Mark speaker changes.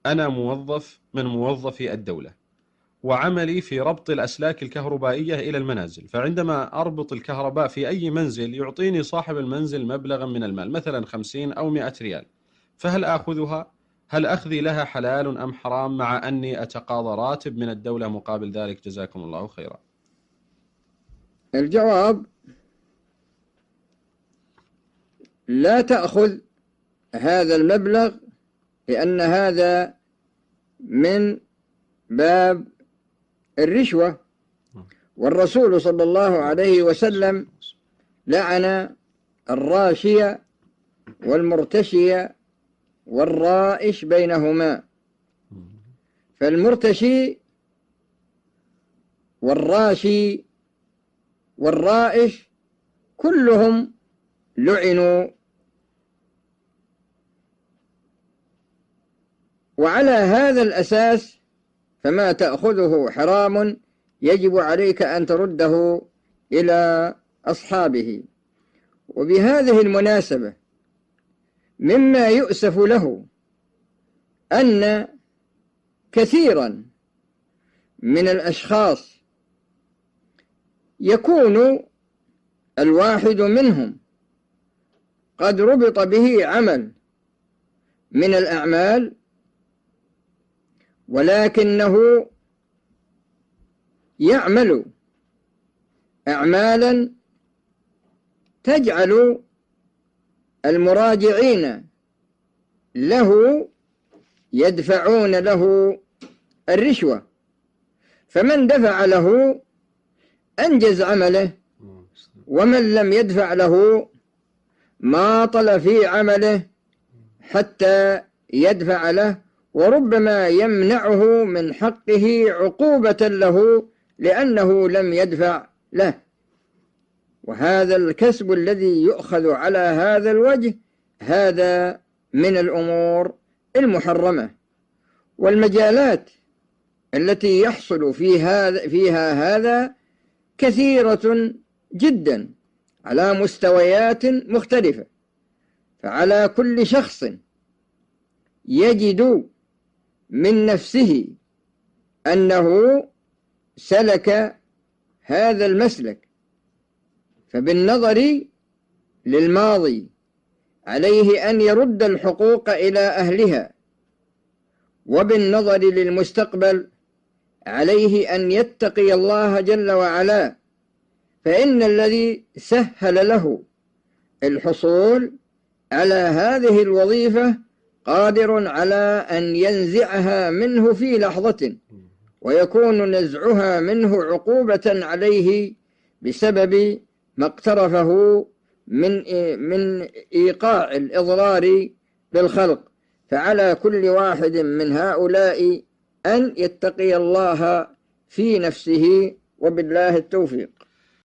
Speaker 1: أنا موظف من موظفي الدولة، وعملي في ربط الأسلاك الكهربائية إلى المنازل، فعندما أربط الكهرباء في أي منزل يعطيني صاحب المنزل مبلغا من المال، مثلا 50 أو 100 ريال، فهل آخذها؟ هل أخذي لها حلال أم حرام، مع أني أتقاضى راتب من الدولة مقابل ذلك؟ جزاكم الله خيرا.
Speaker 2: الجواب: لا تأخذ هذا المبلغ، لأن هذا من باب الرشوة، والرسول صلى الله عليه وسلم لعن الراشي والمرتشي والرائش بينهما. فالمرتشي والراشي والرائش كلهم لعنوا. وعلى هذا الأساس فما تأخذه حرام، يجب عليك أن ترده إلى أصحابه. وبهذه المناسبة مما يؤسف له أن كثيرا من الأشخاص يكون الواحد منهم قد ربط به عمل من الأعمال، ولكنه يعمل أعمالا تجعل المراجعين له يدفعون له الرشوة، فمن دفع له أنجز عمله، ومن لم يدفع له ماطل في عمله حتى يدفع له، وربما يمنعه من حقه عقوبة له لأنه لم يدفع له. وهذا الكسب الذي يؤخذ على هذا الوجه هذا من الأمور المحرمة. والمجالات التي يحصل فيها هذا كثيرة جدا على مستويات مختلفة، فعلى كل شخص يجد من نفسه أنه سلك هذا المسلك، فبالنظر للماضي عليه أن يرد الحقوق إلى أهلها، وبالنظر للمستقبل عليه أن يتقي الله جل وعلا، فإن الذي سهل له الحصول على هذه الوظيفة قادر على أن ينزعها منه في لحظة، ويكون نزعها منه عقوبة عليه بسبب ما اقترفه من إيقاع الإضرار بالخلق. فعلى كل واحد من هؤلاء أن يتقي الله في نفسه، وبالله التوفيق.